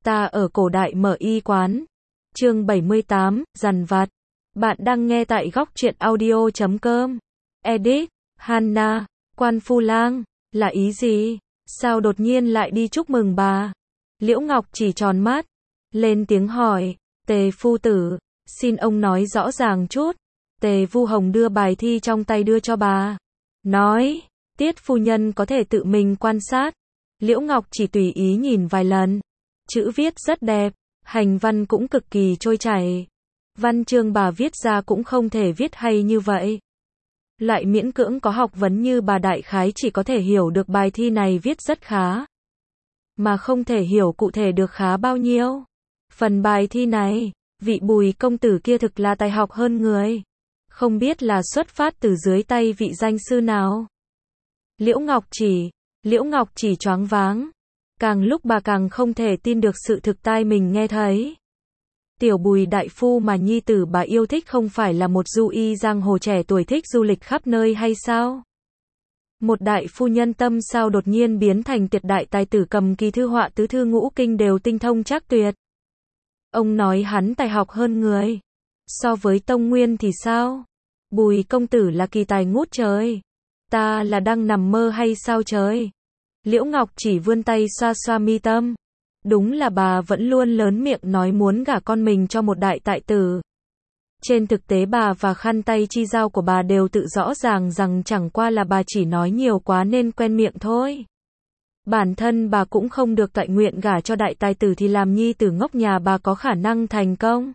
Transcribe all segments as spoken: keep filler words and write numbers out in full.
Ta ở cổ đại mở y quán. Chương bảy mươi tám, dằn vặt. Bạn đang nghe tại góc truyện audio chấm com. Edit, Hanna, quan phu lang, là ý gì? Sao đột nhiên lại đi chúc mừng bà? Liễu Ngọc chỉ tròn mắt, lên tiếng hỏi, Tề phu tử, xin ông nói rõ ràng chút. Tề Vu Hồng đưa bài thi trong tay đưa cho bà. Nói, Tiết phu nhân có thể tự mình quan sát. Liễu Ngọc chỉ tùy ý nhìn vài lần. Chữ viết rất đẹp, hành văn cũng cực kỳ trôi chảy. Văn chương bà viết ra cũng không thể viết hay như vậy. Loại miễn cưỡng có học vấn như bà đại khái chỉ có thể hiểu được bài thi này viết rất khá, mà không thể hiểu cụ thể được khá bao nhiêu. Phần bài thi này, vị Bùi công tử kia thực là tài học hơn người. Không biết là xuất phát từ dưới tay vị danh sư nào. Liễu Ngọc chỉ, Liễu Ngọc chỉ choáng váng. Càng lúc bà càng không thể tin được sự thực tai mình nghe thấy. Tiểu Bùi đại phu mà nhi tử bà yêu thích không phải là một du y giang hồ trẻ tuổi thích du lịch khắp nơi hay sao? Một đại phu nhân tâm sao đột nhiên biến thành tuyệt đại tài tử cầm kỳ thư họa tứ thư ngũ kinh đều tinh thông chắc tuyệt. Ông nói hắn tài học hơn người. So với Tông Nguyên thì sao? Bùi công tử là kỳ tài ngút trời. Ta là đang nằm mơ hay sao trời? Liễu Ngọc chỉ vươn tay xoa xoa mi tâm. Đúng là bà vẫn luôn lớn miệng nói muốn gả con mình cho một đại tài tử. Trên thực tế bà và khăn tay chi giao của bà đều tự rõ ràng rằng chẳng qua là bà chỉ nói nhiều quá nên quen miệng thôi. Bản thân bà cũng không được tọa nguyện gả cho đại tài tử thì làm nhi tử ngốc nhà bà có khả năng thành công.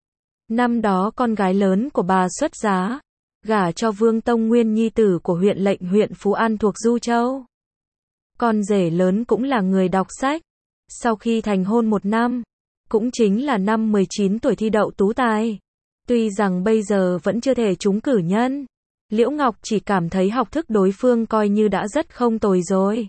Năm đó con gái lớn của bà xuất giá, gả cho Vương Tông Nguyên nhi tử của huyện lệnh huyện Phú An thuộc Du Châu. Con rể lớn cũng là người đọc sách. Sau khi thành hôn một năm, cũng chính là năm mười chín tuổi thi đậu tú tài. Tuy rằng bây giờ vẫn chưa thể trúng cử nhân, Liễu Ngọc chỉ cảm thấy học thức đối phương coi như đã rất không tồi rồi.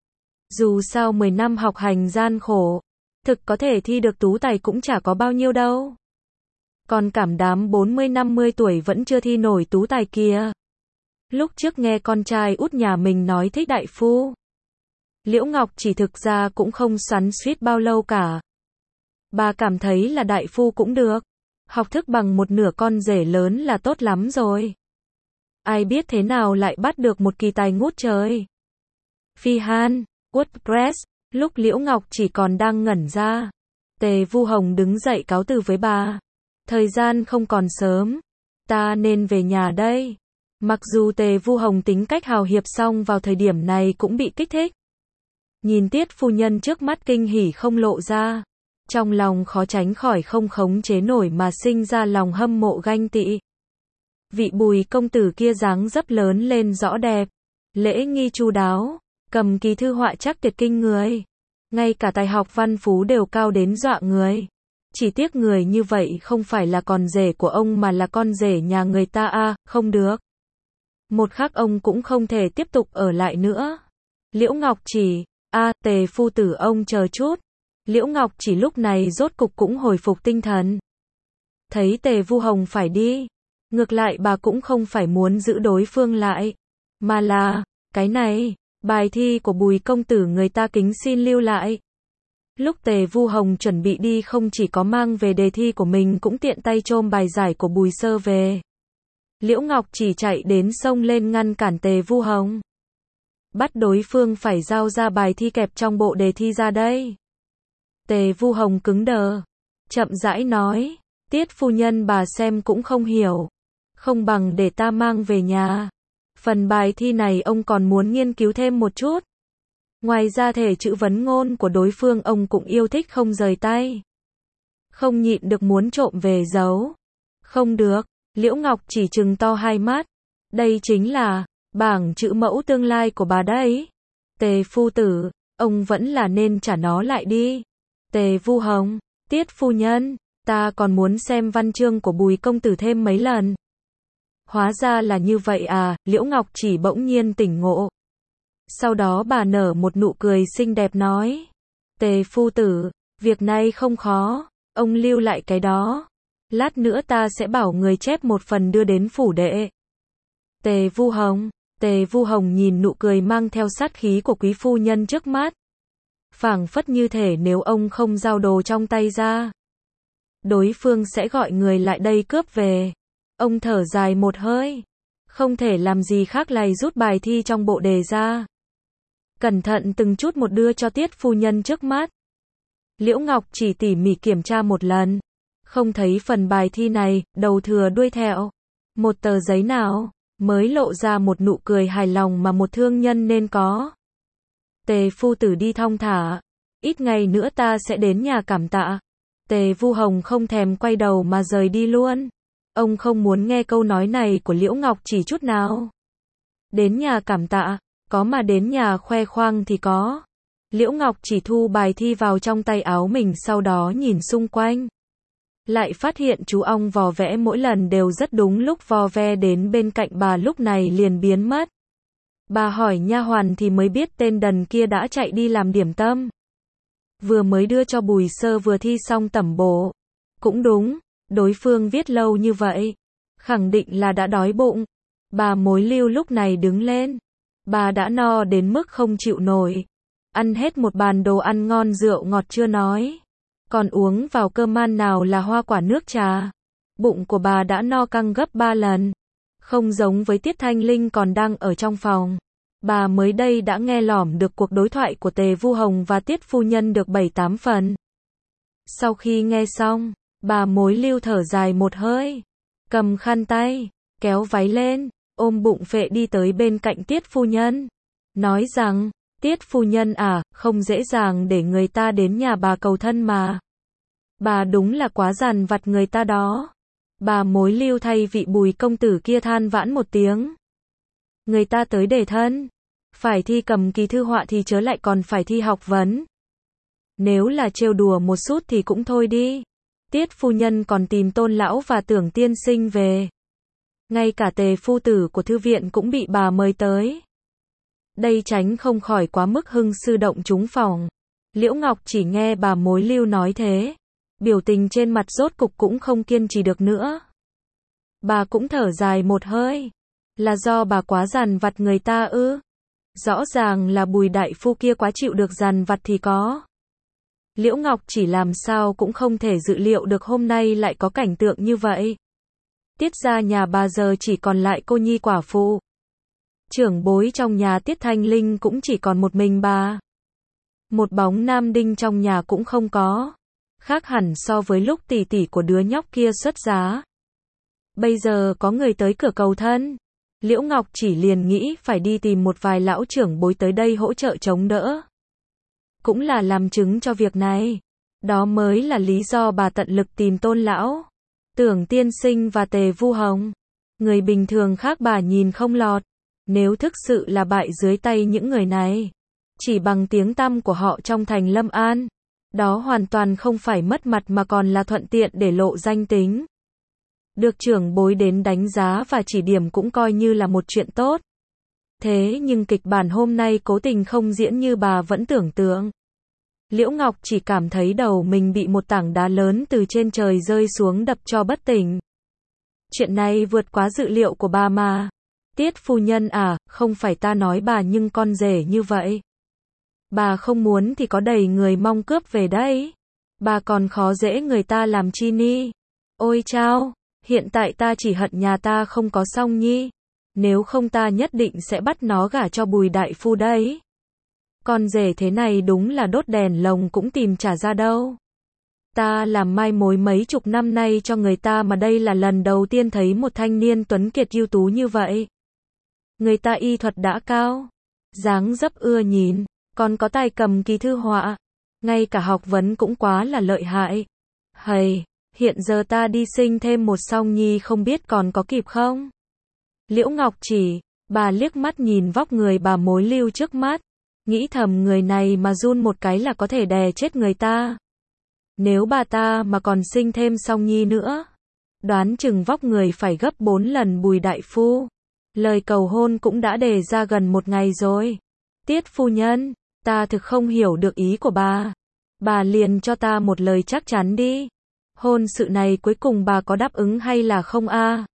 Dù sao mười năm học hành gian khổ, thực có thể thi được tú tài cũng chả có bao nhiêu đâu. Còn cảm đám bốn mươi năm mươi tuổi vẫn chưa thi nổi tú tài kia. Lúc trước nghe con trai út nhà mình nói thích đại phu, Liễu Ngọc chỉ thực ra cũng không xoắn xuýt bao lâu cả. Bà cảm thấy là đại phu cũng được. Học thức bằng một nửa con rể lớn là tốt lắm rồi. Ai biết thế nào lại bắt được một kỳ tài ngút trời. Phi Han, WordPress, lúc Liễu Ngọc chỉ còn đang ngẩn ra. Tề Vu Hồng đứng dậy cáo từ với bà. Thời gian không còn sớm. Ta nên về nhà đây. Mặc dù Tề Vu Hồng tính cách hào hiệp song vào thời điểm này cũng bị kích thích. Nhìn Tiết phu nhân trước mắt kinh hỉ không lộ ra. Trong lòng khó tránh khỏi không khống chế nổi mà sinh ra lòng hâm mộ ganh tị. Vị Bùi công tử kia dáng dấp lớn lên rõ đẹp, lễ nghi chu đáo, cầm kỳ thư họa chắc tuyệt kinh người. Ngay cả tài học văn phú đều cao đến dọa người. Chỉ tiếc người như vậy không phải là con rể của ông mà là con rể nhà người ta a, à, không được. Một khắc ông cũng không thể tiếp tục ở lại nữa. Liễu Ngọc chỉ, a, à, Tề phu tử ông chờ chút. Liễu Ngọc chỉ lúc này rốt cục cũng hồi phục tinh thần. Thấy Tề Vu Hồng phải đi, ngược lại bà cũng không phải muốn giữ đối phương lại, mà là, cái này, bài thi của Bùi công tử người ta kính xin lưu lại. Lúc Tề Vu Hồng chuẩn bị đi không chỉ có mang về đề thi của mình cũng tiện tay chôm bài giải của Bùi sơ về. Liễu Ngọc chỉ chạy đến xông lên ngăn cản Tề Vu Hồng. Bắt đối phương phải giao ra bài thi kẹp trong bộ đề thi ra đây. Tề Vu Hồng cứng đờ, chậm rãi nói, Tiết phu nhân bà xem cũng không hiểu, không bằng để ta mang về nhà. Phần bài thi này ông còn muốn nghiên cứu thêm một chút. Ngoài ra thể chữ vấn ngôn của đối phương ông cũng yêu thích không rời tay. Không nhịn được muốn trộm về giấu. Không được, Liễu Ngọc chỉ trừng to hai mắt. Đây chính là bảng chữ mẫu tương lai của bà đấy. Tề phu tử, ông vẫn là nên trả nó lại đi. Tề Vu Hồng, Tiết phu nhân, ta còn muốn xem văn chương của Bùi công tử thêm mấy lần. Hóa ra là như vậy à, Liễu Ngọc chỉ bỗng nhiên tỉnh ngộ. Sau đó bà nở một nụ cười xinh đẹp nói. Tề phu tử, việc này không khó, ông lưu lại cái đó. Lát nữa ta sẽ bảo người chép một phần đưa đến phủ đệ. Tề Vu Hồng, Tề Vu Hồng nhìn nụ cười mang theo sát khí của quý phu nhân trước mắt. phảng phất như thể nếu ông không giao đồ trong tay ra, đối phương sẽ gọi người lại đây cướp về. Ông thở dài một hơi, không thể làm gì khác là rút bài thi trong bộ đề ra, cẩn thận từng chút một đưa cho Tiết phu nhân trước mắt. Liễu Ngọc chỉ tỉ mỉ kiểm tra một lần, không thấy phần bài thi này, đầu thừa đuôi thẹo, một tờ giấy nào, mới lộ ra một nụ cười hài lòng mà một thương nhân nên có. Tề phu tử đi thong thả, ít ngày nữa ta sẽ đến nhà cảm tạ. Tề Vu Hồng không thèm quay đầu mà rời đi luôn. Ông không muốn nghe câu nói này của Liễu Ngọc chỉ chút nào. Đến nhà cảm tạ, có mà đến nhà khoe khoang thì có. Liễu Ngọc chỉ thu bài thi vào trong tay áo mình, sau đó nhìn xung quanh. Lại phát hiện chú ong vò vẽ mỗi lần đều rất đúng lúc vò ve đến bên cạnh bà, lúc này liền biến mất. Bà hỏi nha hoàn thì mới biết tên đần kia đã chạy đi làm điểm tâm. Vừa mới đưa cho Bùi Sơ vừa thi xong tẩm bổ. Cũng đúng, đối phương viết lâu như vậy, khẳng định là đã đói bụng. Bà Mối Lưu lúc này đứng lên. Bà đã no đến mức không chịu nổi. Ăn hết một bàn đồ ăn ngon, rượu ngọt chưa nói, còn uống vào cơm man nào là hoa quả nước trà. Bụng của bà đã no căng gấp ba lần. Không giống với Tiết Thanh Linh còn đang ở trong phòng. Bà mới đây đã nghe lỏm được cuộc đối thoại của Tề Vu Hồng và Tiết phu nhân được bảy tám phần. Sau khi nghe xong, bà Mối Lưu thở dài một hơi, cầm khăn tay, kéo váy lên, ôm bụng phệ đi tới bên cạnh Tiết phu nhân, nói rằng, Tiết phu nhân à, không dễ dàng để người ta đến nhà bà cầu thân mà. Bà đúng là quá dằn vặt người ta đó. Bà Mối Lưu thay vị Bùi công tử kia than vãn một tiếng. Người ta tới để thân, phải thi cầm kỳ thư họa thì chớ lại còn phải thi học vấn. Nếu là trêu đùa một chút thì cũng thôi đi. Tiết phu nhân còn tìm Tôn lão và Tưởng tiên sinh về. Ngay cả Tề phu tử của thư viện cũng bị bà mời tới. Đây tránh không khỏi quá mức hưng sư động chúng phòng. Liễu Ngọc chỉ nghe bà Mối Lưu nói thế, biểu tình trên mặt rốt cục cũng không kiên trì được nữa. Bà cũng thở dài một hơi. Là do bà quá dằn vặt người ta ư? Rõ ràng là Bùi đại phu kia quá chịu được dằn vặt thì có. Liễu Ngọc chỉ làm sao cũng không thể dự liệu được hôm nay lại có cảnh tượng như vậy. Tiết gia nhà bà giờ chỉ còn lại cô nhi quả phụ. Trưởng bối trong nhà Tiết Thanh Linh cũng chỉ còn một mình bà. Một bóng nam đinh trong nhà cũng không có. Khác hẳn so với lúc tỷ tỷ của đứa nhóc kia xuất giá. Bây giờ có người tới cửa cầu thân. Liễu Ngọc chỉ liền nghĩ phải đi tìm một vài lão trưởng bối tới đây hỗ trợ chống đỡ. Cũng là làm chứng cho việc này. Đó mới là lý do bà tận lực tìm Tôn lão, Tưởng tiên sinh và Tề Vu Hồng. Người bình thường khác bà nhìn không lọt. Nếu thực sự là bại dưới tay những người này, chỉ bằng tiếng tăm của họ trong thành Lâm An, đó hoàn toàn không phải mất mặt mà còn là thuận tiện để lộ danh tính. Được trưởng bối đến đánh giá và chỉ điểm cũng coi như là một chuyện tốt. Thế nhưng kịch bản hôm nay cố tình không diễn như bà vẫn tưởng tượng. Liễu Ngọc chỉ cảm thấy đầu mình bị một tảng đá lớn từ trên trời rơi xuống đập cho bất tỉnh. Chuyện này vượt quá dự liệu của bà mà. Tiết phu nhân à, không phải ta nói bà nhưng con rể như vậy. Bà không muốn thì có đầy người mong cướp về đấy. Bà còn khó dễ người ta làm chi ni. Ôi chao, hiện tại ta chỉ hận nhà ta không có Song Nhi. Nếu không ta nhất định sẽ bắt nó gả cho Bùi đại phu đấy. Con rể thế này đúng là đốt đèn lồng cũng tìm trả ra đâu. Ta làm mai mối mấy chục năm nay cho người ta mà đây là lần đầu tiên thấy một thanh niên tuấn kiệt ưu tú như vậy. Người ta y thuật đã cao, dáng dấp ưa nhìn, còn có tài cầm kỳ thư họa, ngay cả học vấn cũng quá là lợi hại. Hầy, hiện giờ ta đi sinh thêm một Song Nhi không biết còn có kịp không? Liễu Ngọc chỉ, bà liếc mắt nhìn vóc người bà Mối Lưu trước mắt, nghĩ thầm người này mà run một cái là có thể đè chết người ta. Nếu bà ta mà còn sinh thêm Song Nhi nữa, đoán chừng vóc người phải gấp bốn lần Bùi đại phu. Lời cầu hôn cũng đã đề ra gần một ngày rồi. Tiết phu nhân, ta thực không hiểu được ý của bà. Bà liền cho ta một lời chắc chắn đi. Hôn sự này cuối cùng bà có đáp ứng hay là không a?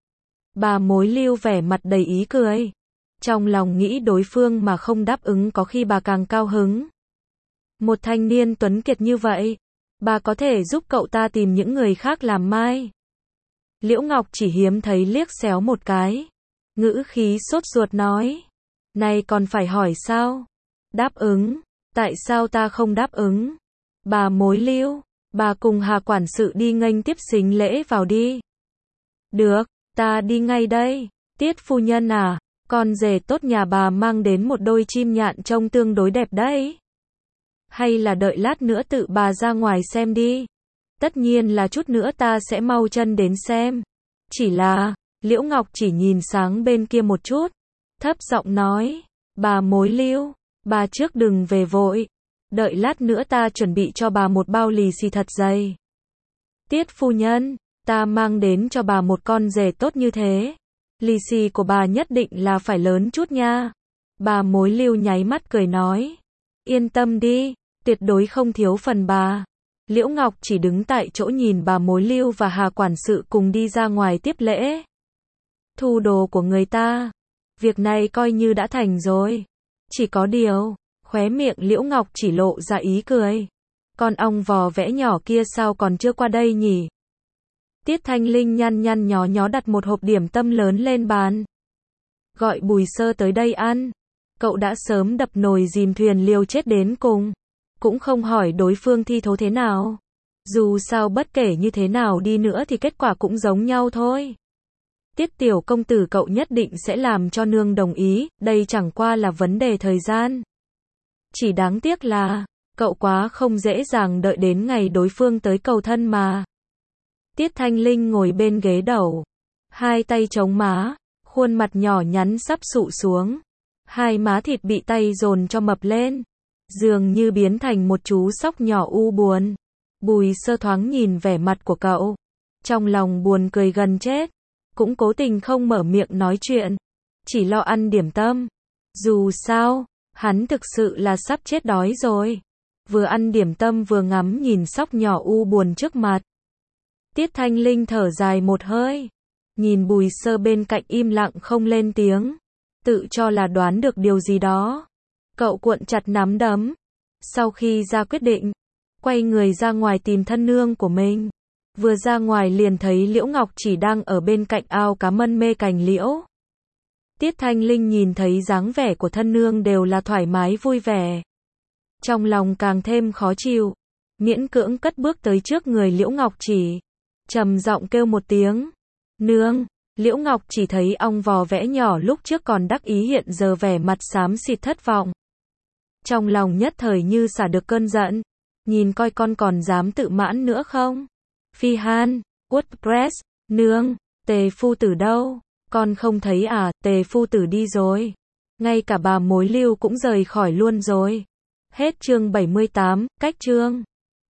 Bà Mối Lưu vẻ mặt đầy ý cười. Trong lòng nghĩ đối phương mà không đáp ứng có khi bà càng cao hứng. Một thanh niên tuấn kiệt như vậy, bà có thể giúp cậu ta tìm những người khác làm mai. Liễu Ngọc chỉ hiếm thấy liếc xéo một cái. Ngữ khí sốt ruột nói. Này còn phải hỏi sao? Đáp ứng. Tại sao ta không đáp ứng? Bà Mối Lưu, bà cùng Hà quản sự đi nghênh tiếp sính lễ vào đi. Được, ta đi ngay đây. Tiết phu nhân à, con rể tốt nhà bà mang đến một đôi chim nhạn trông tương đối đẹp đấy. Hay là đợi lát nữa tự bà ra ngoài xem đi. Tất nhiên là chút nữa ta sẽ mau chân đến xem. Chỉ là, Liễu Ngọc chỉ nhìn sáng bên kia một chút, thấp giọng nói, bà Mối Lưu, bà trước đừng về vội. Đợi lát nữa ta chuẩn bị cho bà một bao lì xì thật dày. Tiết phu nhân, ta mang đến cho bà một con rể tốt như thế. Lì xì của bà nhất định là phải lớn chút nha. Bà Mối Lưu nháy mắt cười nói. Yên tâm đi, tuyệt đối không thiếu phần bà. Liễu Ngọc chỉ đứng tại chỗ nhìn bà Mối Lưu và Hà quản sự cùng đi ra ngoài tiếp lễ. Thu đồ của người ta. Việc này coi như đã thành rồi. Chỉ có điều, khóe miệng Liễu Ngọc chỉ lộ ra ý cười. Con ong vò vẽ nhỏ kia sao còn chưa qua đây nhỉ? Tiết Thanh Linh nhăn nhăn nhó nhó đặt một hộp điểm tâm lớn lên bàn. Gọi Bùi Sơ tới đây ăn. Cậu đã sớm đập nồi dìm thuyền liều chết đến cùng. Cũng không hỏi đối phương thi thố thế nào. Dù sao bất kể như thế nào đi nữa thì kết quả cũng giống nhau thôi. Tiết tiểu công tử cậu nhất định sẽ làm cho nương đồng ý, đây chẳng qua là vấn đề thời gian. Chỉ đáng tiếc là, cậu quá không dễ dàng đợi đến ngày đối phương tới cầu thân mà. Tiết Thanh Linh ngồi bên ghế đầu, hai tay chống má, khuôn mặt nhỏ nhắn sắp sụ xuống. Hai má thịt bị tay dồn cho mập lên, dường như biến thành một chú sóc nhỏ u buồn. Bùi Sơ thoáng nhìn vẻ mặt của cậu, trong lòng buồn cười gần chết, cũng cố tình không mở miệng nói chuyện, chỉ lo ăn điểm tâm. Dù sao, hắn thực sự là sắp chết đói rồi. Vừa ăn điểm tâm vừa ngắm nhìn sóc nhỏ u buồn trước mặt. Tiết Thanh Linh thở dài một hơi, nhìn Bùi Sơ bên cạnh im lặng không lên tiếng, tự cho là đoán được điều gì đó. Cậu cuộn chặt nắm đấm, sau khi ra quyết định, quay người ra ngoài tìm thân nương của mình. Vừa ra ngoài liền thấy Liễu Ngọc chỉ đang ở bên cạnh ao cá mân mê cành liễu. Tiết Thanh Linh nhìn thấy dáng vẻ của thân nương đều là thoải mái vui vẻ. Trong lòng càng thêm khó chịu, miễn cưỡng cất bước tới trước người Liễu Ngọc chỉ, trầm giọng kêu một tiếng, nương. Liễu Ngọc chỉ thấy ong vò vẽ nhỏ lúc trước còn đắc ý hiện giờ vẻ mặt xám xịt thất vọng. Trong lòng nhất thời như xả được cơn giận, nhìn coi con còn dám tự mãn nữa không? Phi Han, WordPress, nương, Tề phu tử đâu? Con không thấy à, Tề phu tử đi rồi. Ngay cả bà Mối Lưu cũng rời khỏi luôn rồi. Hết chương bảy mươi tám, cách chương.